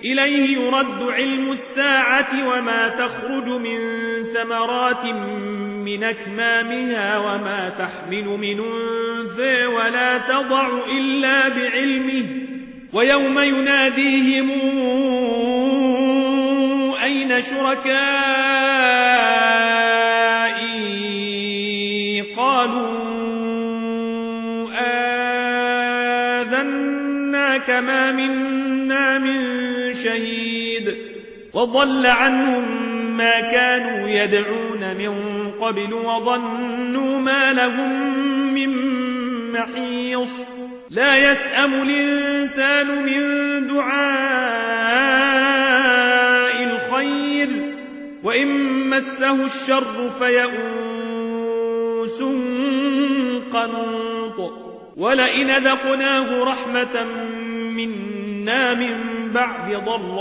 إليه يرد علم الساعة وما تخرج من ثمرات من أكمامها وما تحمل من أنثى ولا تضع إلا بعلمه ويوم يناديهم أين شركائي قالوا آذناك ما منا من شهيد وضل عنهم ما كانوا يدعون من قبل وظنوا ما لهم من محيص لا يسأم الإنسان من دعاء الخير وإن مسه الشر فيئوس قنوط ولئن ذقناه رحمة منا من بعد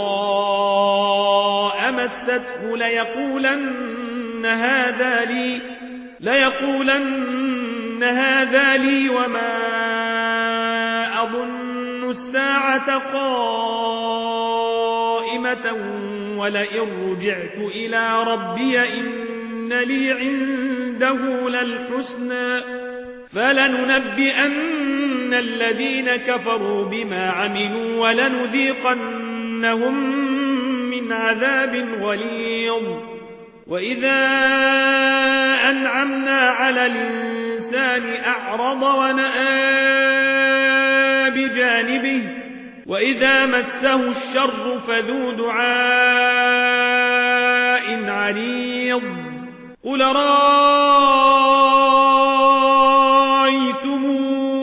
ضراء مسته ليقولن هذا لي وما أظن الساعة قائمة ولئن رجعت إلى ربي إن لي عنده للحسنى فلننبئن الذين كفروا بما عملوا ولنذيقنهم من عذاب غليظ وإذا أنعمنا على الإنسان أعرض ونأى بجانبه وإذا مسه الشر فذو دعاء عريض قل رأيتم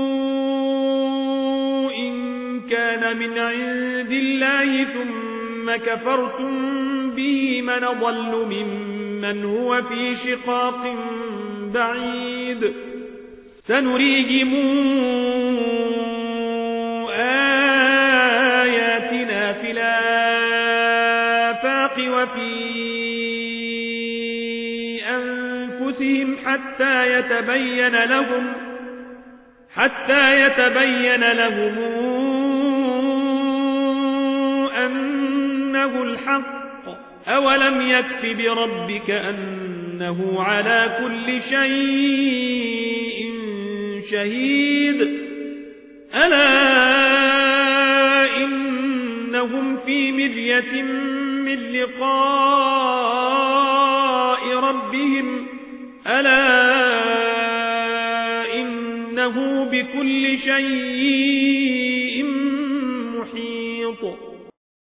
إن كان من عند الله ثم كفرتم به من ضل ممن هو في شقاق بعيد سنريهم آياتنا في الآفاق وفي أنفسهم حتى يتبين لهم أنه الحق أولم يكف بربك أنه على كل شيء شهيد ألا إنهم في مرية من لقاء ربهم ألا إنه بكل شيء